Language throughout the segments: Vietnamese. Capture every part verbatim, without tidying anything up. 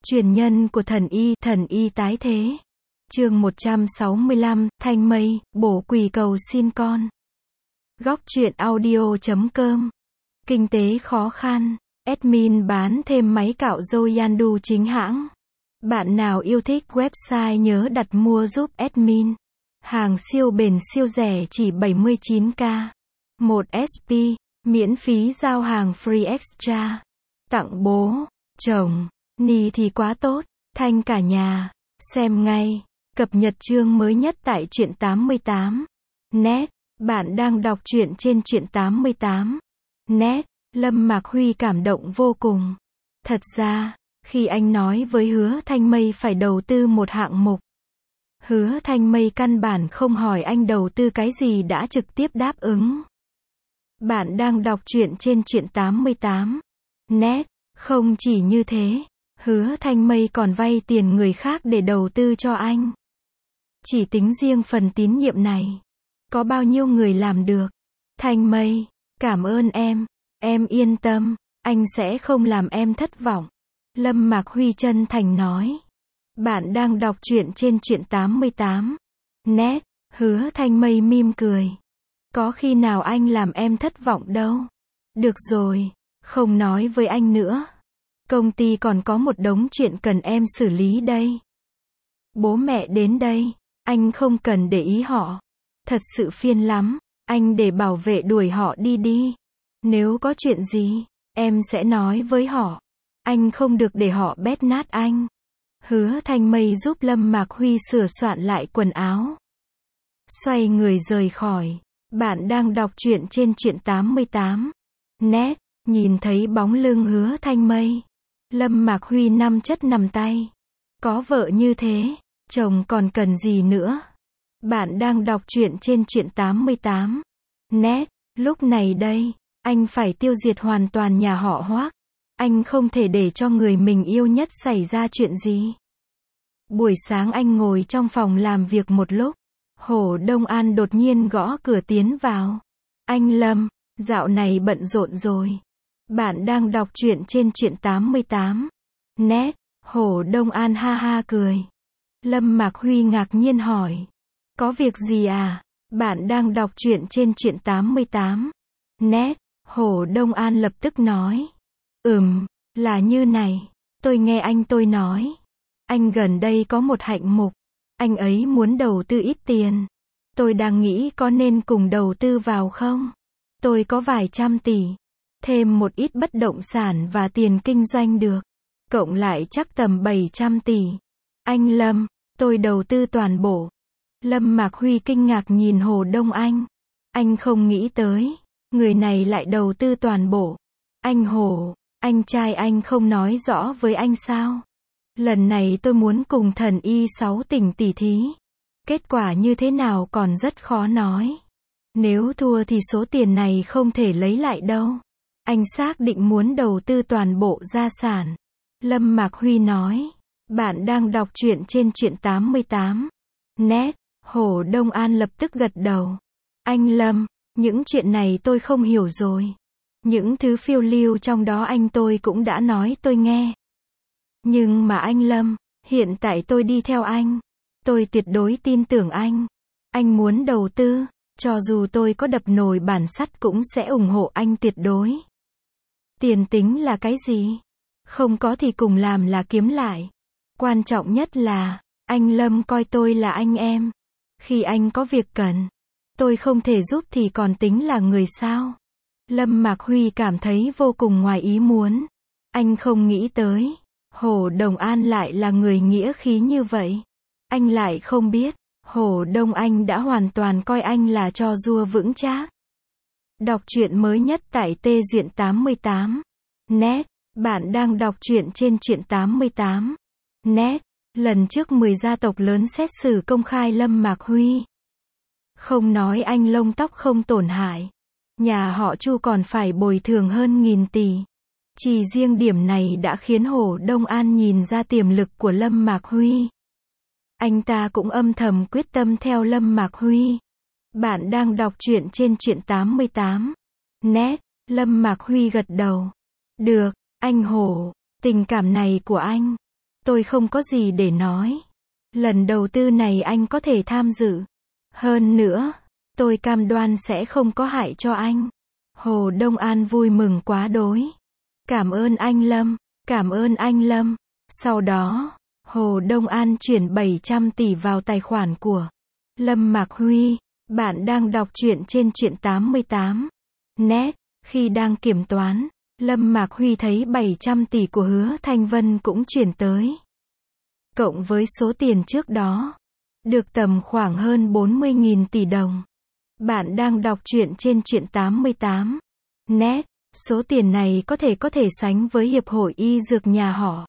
Truyền nhân của thần y, thần y tái thế. Chương một trăm sáu mươi lăm, Thanh Mây, bổ quỳ cầu xin con. Góc truyện audio chấm com. Kinh tế khó khăn. Admin bán thêm máy cạo râu Yandu chính hãng. Bạn nào yêu thích website nhớ đặt mua giúp admin. Hàng siêu bền siêu rẻ chỉ bảy mươi chín k. một ét pê, miễn phí giao hàng free extra. Tặng bố, chồng, ni thì quá tốt, thanh cả nhà. Xem ngay. Cập nhật chương mới nhất tại truyện tám mươi tám. Net. Bạn đang đọc truyện trên truyện tám mươi tám. Net. Lâm Mạc Huy cảm động vô cùng. Thật ra, khi anh nói với Hứa Thanh Mây phải đầu tư một hạng mục, Hứa Thanh Mây căn bản không hỏi anh đầu tư cái gì đã trực tiếp đáp ứng. Bạn đang đọc truyện trên truyện tám mươi tám. Net. Không chỉ như thế, Hứa Thanh Mây còn vay tiền người khác để đầu tư cho anh. Chỉ tính riêng phần tín nhiệm này, có bao nhiêu người làm được? Thanh Mây, cảm ơn em. Em yên tâm, anh sẽ không làm em thất vọng. Lâm Mạc Huy chân thành nói. Bạn đang đọc truyện trên truyện tám mươi tám. Net. Hứa Thanh Mây mỉm cười. Có khi nào anh làm em thất vọng đâu. Được rồi, không nói với anh nữa. Công ty còn có một đống chuyện cần em xử lý đây. Bố mẹ đến đây, anh không cần để ý họ. Thật sự phiền lắm, anh để bảo vệ đuổi họ đi đi. Nếu có chuyện gì, em sẽ nói với họ. Anh không được để họ bét nát anh. Hứa Thanh Mây giúp Lâm Mạc Huy sửa soạn lại quần áo. Xoay người rời khỏi. Bạn đang đọc truyện trên truyện tám mươi tám. Net. Nhìn thấy bóng lưng Hứa Thanh Mây, Lâm Mạc Huy nắm chất nằm tay. Có vợ như thế, chồng còn cần gì nữa? Bạn đang đọc truyện trên truyện tám mươi tám. Net. Lúc này đây, anh phải tiêu diệt hoàn toàn nhà họ Hoác. Anh không thể để cho người mình yêu nhất xảy ra chuyện gì. Buổi sáng anh ngồi trong phòng làm việc một lúc. Hồ Đông An đột nhiên gõ cửa tiến vào. Anh Lâm, dạo này bận rộn rồi. Bạn đang đọc truyện trên truyện tám mươi tám. Net. Hồ Đông An ha ha cười. Lâm Mạc Huy ngạc nhiên hỏi. Có việc gì à? Bạn đang đọc truyện trên truyện tám mươi tám. Net. Hồ Đông An lập tức nói. Ừm, là như này. Tôi nghe anh tôi nói. Anh gần đây có một hạng mục. Anh ấy muốn đầu tư ít tiền. Tôi đang nghĩ có nên cùng đầu tư vào không? Tôi có vài trăm tỷ. Thêm một ít bất động sản và tiền kinh doanh được. Cộng lại chắc tầm bảy trăm tỷ. Anh Lâm, tôi đầu tư toàn bộ. Lâm Mạc Huy kinh ngạc nhìn Hồ Đông Anh. Anh không nghĩ tới, người này lại đầu tư toàn bộ. Anh Hồ, anh trai anh không nói rõ với anh sao? Lần này tôi muốn cùng thần y sáu tỉnh tỉ thí. Kết quả như thế nào còn rất khó nói. Nếu thua thì số tiền này không thể lấy lại đâu. Anh xác định muốn đầu tư toàn bộ gia sản. Lâm Mạc Huy nói. Bạn đang đọc truyện trên truyện tám mươi tám. Net. Hồ Đông An lập tức gật đầu. Anh Lâm, những chuyện này tôi không hiểu rồi. Những thứ phiêu lưu trong đó anh tôi cũng đã nói tôi nghe. Nhưng mà anh Lâm, hiện tại tôi đi theo anh. Tôi tuyệt đối tin tưởng anh. Anh muốn đầu tư, cho dù tôi có đập nồi bản sắt cũng sẽ ủng hộ anh tuyệt đối. Tiền tính là cái gì? Không có thì cùng làm là kiếm lại. Quan trọng nhất là, anh Lâm coi tôi là anh em. Khi anh có việc cần, tôi không thể giúp thì còn tính là người sao? Lâm Mạc Huy cảm thấy vô cùng ngoài ý muốn. Anh không nghĩ tới, Hồ Đông An lại là người nghĩa khí như vậy. Anh lại không biết, Hồ Đông Anh đã hoàn toàn coi anh là tro dua vững chắc. Đọc truyện mới nhất tại Tê Duyện tám mươi tám. Net. Bạn đang đọc truyện trên truyện tám mươi tám. Net. Lần trước mười gia tộc lớn xét xử công khai Lâm Mạc Huy. Không nói anh lông tóc không tổn hại. Nhà họ Chu còn phải bồi thường hơn nghìn tỷ. Chỉ riêng điểm này đã khiến Hồ Đông An nhìn ra tiềm lực của Lâm Mạc Huy. Anh ta cũng âm thầm quyết tâm theo Lâm Mạc Huy. Bạn đang đọc truyện trên truyện tám mươi tám. Net. Lâm Mạc Huy gật đầu. Được, anh Hồ, tình cảm này của anh, Tôi không có gì để nói. Lần đầu tư này anh có thể tham dự. Hơn nữa, tôi cam đoan sẽ không có hại cho anh. Hồ Đông An vui mừng quá đỗi. Cảm ơn anh Lâm, cảm ơn anh Lâm. Sau đó, Hồ Đông An chuyển bảy trăm tỷ vào tài khoản của Lâm Mạc Huy. Bạn đang đọc truyện trên truyện tám mươi tám net. Khi đang kiểm toán, Lâm Mạc Huy thấy bảy trăm tỷ của Hứa Thanh Vân cũng chuyển tới. Cộng với số tiền trước đó, được tầm khoảng hơn bốn mươi nghìn tỷ đồng. Bạn đang đọc truyện trên truyện tám mươi tám net. Số tiền này có thể có thể sánh với Hiệp hội Y Dược nhà họ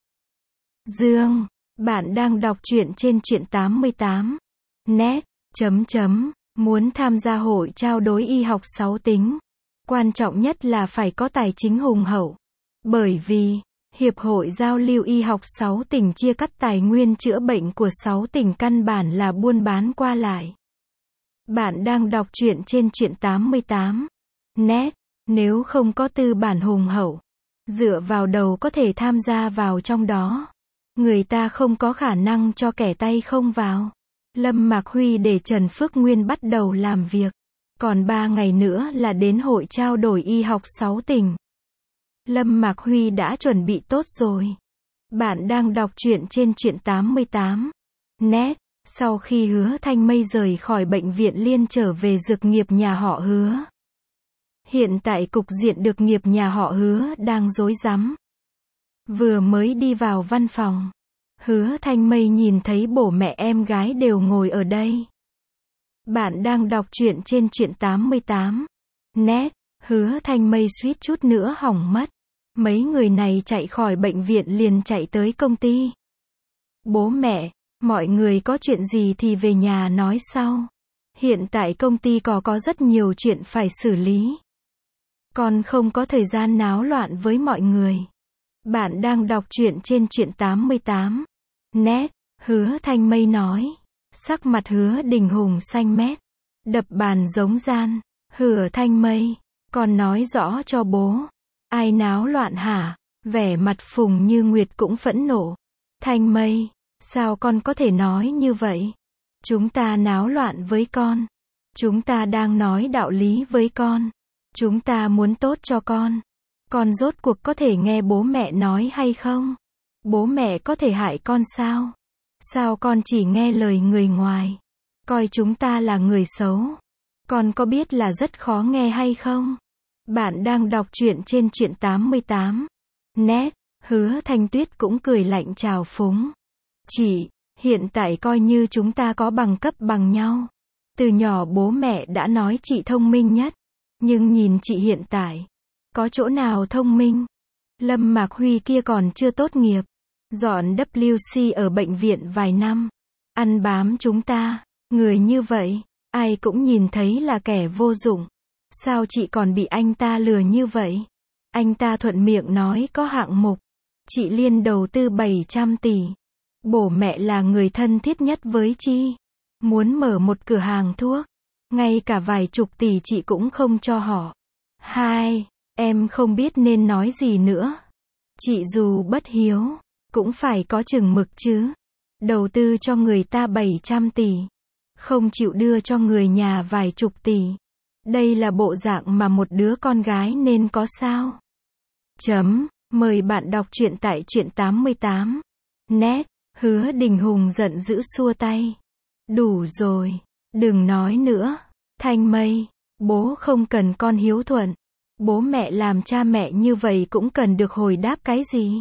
Dương. Bạn đang đọc truyện trên truyện tám mươi tám net. Chấm chấm. Muốn tham gia hội trao đổi y học sáu tính. Quan trọng nhất là phải có tài chính hùng hậu. Bởi vì, Hiệp hội Giao lưu Y học sáu tỉnh chia cắt tài nguyên chữa bệnh của sáu tỉnh căn bản là buôn bán qua lại. Bạn đang đọc truyện trên truyện tám mươi tám net. Nếu không có tư bản hùng hậu, dựa vào đầu có thể tham gia vào trong đó. Người ta không có khả năng cho kẻ tay không vào. Lâm Mạc Huy để Trần Phước Nguyên bắt đầu làm việc. Còn ba ngày nữa là đến hội trao đổi y học sáu tỉnh. Lâm Mạc Huy đã chuẩn bị tốt rồi. Bạn đang đọc truyện trên truyện tám mươi tám net. Sau khi Hứa Thanh Mây rời khỏi bệnh viện Liên trở về dược nghiệp nhà họ Hứa. Hiện tại cục diện được nghiệp nhà họ Hứa đang rối rắm. Vừa mới đi vào văn phòng, Hứa Thanh Mây nhìn thấy bố mẹ em gái đều ngồi ở đây. Bạn đang đọc truyện trên truyện tám mươi tám net. Hứa Thanh Mây suýt chút nữa hỏng mất. Mấy người này chạy khỏi bệnh viện liền chạy tới công ty. Bố mẹ, mọi người có chuyện gì thì về nhà nói sau. Hiện tại công ty có có rất nhiều chuyện phải xử lý. Con không có thời gian náo loạn với mọi người. Bạn đang đọc truyện trên truyện tám mươi tám net. Hứa Thanh Mây nói. Sắc mặt Hứa Đình Hùng xanh mét. Đập bàn giống gian. Hứa Thanh Mây, con nói rõ cho bố. Ai náo loạn hả? Vẻ mặt Phùng Như Nguyệt cũng phẫn nộ. Thanh Mây, sao con có thể nói như vậy? Chúng ta náo loạn với con. Chúng ta đang nói đạo lý với con. Chúng ta muốn tốt cho con. Con rốt cuộc có thể nghe bố mẹ nói hay không? Bố mẹ có thể hại con sao? Sao con chỉ nghe lời người ngoài? Coi chúng ta là người xấu. Con có biết là rất khó nghe hay không? Bạn đang đọc truyện trên truyện tám mươi tám net. Hứa Thanh Tuyết cũng cười lạnh chào phúng. Chị, hiện tại coi như chúng ta có bằng cấp bằng nhau. Từ nhỏ bố mẹ đã nói chị thông minh nhất. Nhưng nhìn chị hiện tại, có chỗ nào thông minh? Lâm Mạc Huy kia còn chưa tốt nghiệp. Dọn W C ở bệnh viện vài năm. Ăn bám chúng ta. Người như vậy, ai cũng nhìn thấy là kẻ vô dụng. Sao chị còn bị anh ta lừa như vậy? Anh ta thuận miệng nói có hạng mục. Chị Liên đầu tư bảy trăm tỷ. Bố mẹ là người thân thiết nhất với chị. Muốn mở một cửa hàng thuốc. Ngay cả vài chục tỷ chị cũng không cho họ. Hai, em không biết nên nói gì nữa. Chị dù bất hiếu, cũng phải có chừng mực chứ. Đầu tư cho người ta bảy trăm tỷ. Không chịu đưa cho người nhà vài chục tỷ. Đây là bộ dạng mà một đứa con gái nên có sao? Chấm, mời bạn đọc truyện tại truyện tám mươi tám net. Hứa Đình Hùng giận dữ xua tay. Đủ rồi, đừng nói nữa. Thanh Mây, bố không cần con hiếu thuận. Bố mẹ làm cha mẹ như vậy cũng cần được hồi đáp cái gì?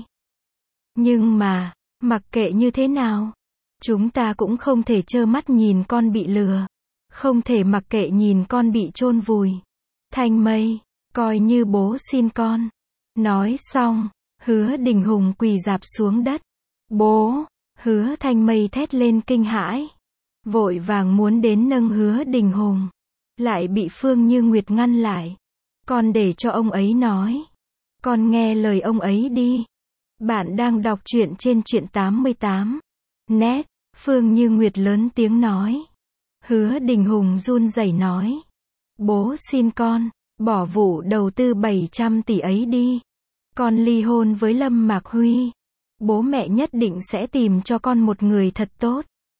Nhưng mà, mặc kệ như thế nào, chúng ta cũng không thể trơ mắt nhìn con bị lừa. Không thể mặc kệ nhìn con bị chôn vùi. Thanh Mây, coi như bố xin con. Nói xong, Hứa Đình Hùng quỳ rạp xuống đất. Bố, Hứa Thanh Mây thét lên kinh hãi. Vội vàng muốn đến nâng Hứa Đình Hùng. Lại bị Phương Như Nguyệt ngăn lại. Con để cho ông ấy nói. Con nghe lời ông ấy đi. Bạn đang đọc truyện trên truyện tám mươi tám net. Phương Như Nguyệt lớn tiếng nói. Hứa Đình Hùng run rẩy nói. Bố xin con, bỏ vụ đầu tư bảy trăm tỷ ấy đi. Con ly hôn với Lâm Mạc Huy. Bố mẹ nhất định sẽ tìm cho con một người thật tốt.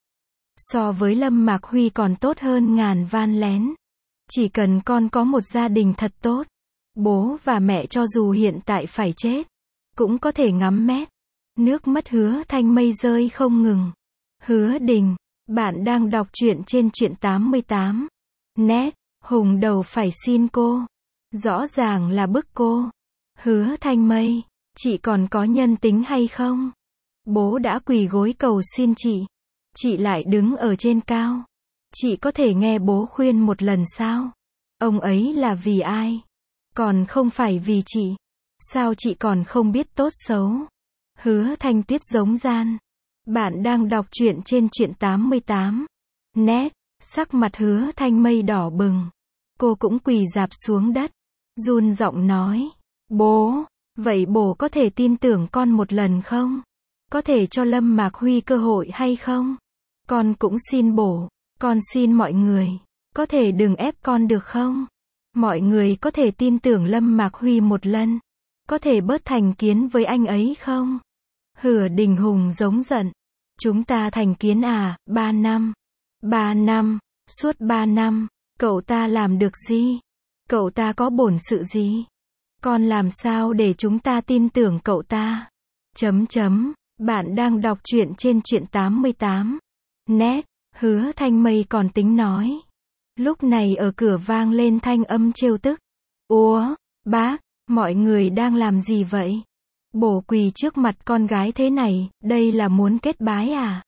So với Lâm Mạc Huy còn tốt hơn ngàn van lén. Chỉ cần con có một gia đình thật tốt, bố và mẹ cho dù hiện tại phải chết, cũng có thể ngắm mét. Nước mắt Hứa Thanh Mây rơi không ngừng. Hứa Đình, bạn đang đọc truyện trên truyện tám mươi tám. Nét, Hùng đầu phải xin cô. Rõ ràng là bức cô. Hứa Thanh Mây, chị còn có nhân tính hay không? Bố đã quỳ gối cầu xin chị. Chị lại đứng ở trên cao. Chị có thể nghe bố khuyên một lần sao? Ông ấy là vì ai? Còn không phải vì chị. Sao chị còn không biết tốt xấu? Hứa Thanh Tuyết giống gian. Bạn đang đọc truyện trên truyện tám mươi tám. Nét, sắc mặt Hứa Thanh Mây đỏ bừng. Cô cũng quỳ rạp xuống đất. Run giọng nói. Bố, vậy bố có thể tin tưởng con một lần không? Có thể cho Lâm Mạc Huy cơ hội hay không? Con cũng xin bố. Con xin mọi người. Có thể đừng ép con được không? Mọi người có thể tin tưởng Lâm Mạc Huy một lần. Có thể bớt thành kiến với anh ấy không? Hứa Đình Hùng giống giận. Chúng ta thành kiến à, ba năm. Ba năm, suốt ba năm, cậu ta làm được gì? Cậu ta có bổn sự gì? Con làm sao để chúng ta tin tưởng cậu ta? Chấm chấm, bạn đang đọc truyện trên truyện tám mươi tám. Nét, Hứa Thanh Mây còn tính nói. Lúc này ở cửa vang lên thanh âm trêu tức. Úa, bác, mọi người đang làm gì vậy? Bố quỳ trước mặt con gái thế này, đây là muốn kết bái à?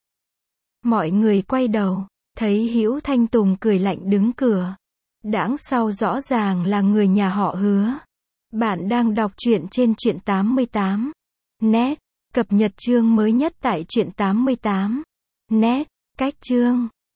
Mọi người quay đầu, thấy Hữu Thanh Tùng cười lạnh đứng cửa. Đãng sau rõ ràng là người nhà họ Hứa. Bạn đang đọc truyện trên truyện tám mươi tám. Nét, cập nhật chương mới nhất tại truyện tám mươi tám. Nét, cách chương.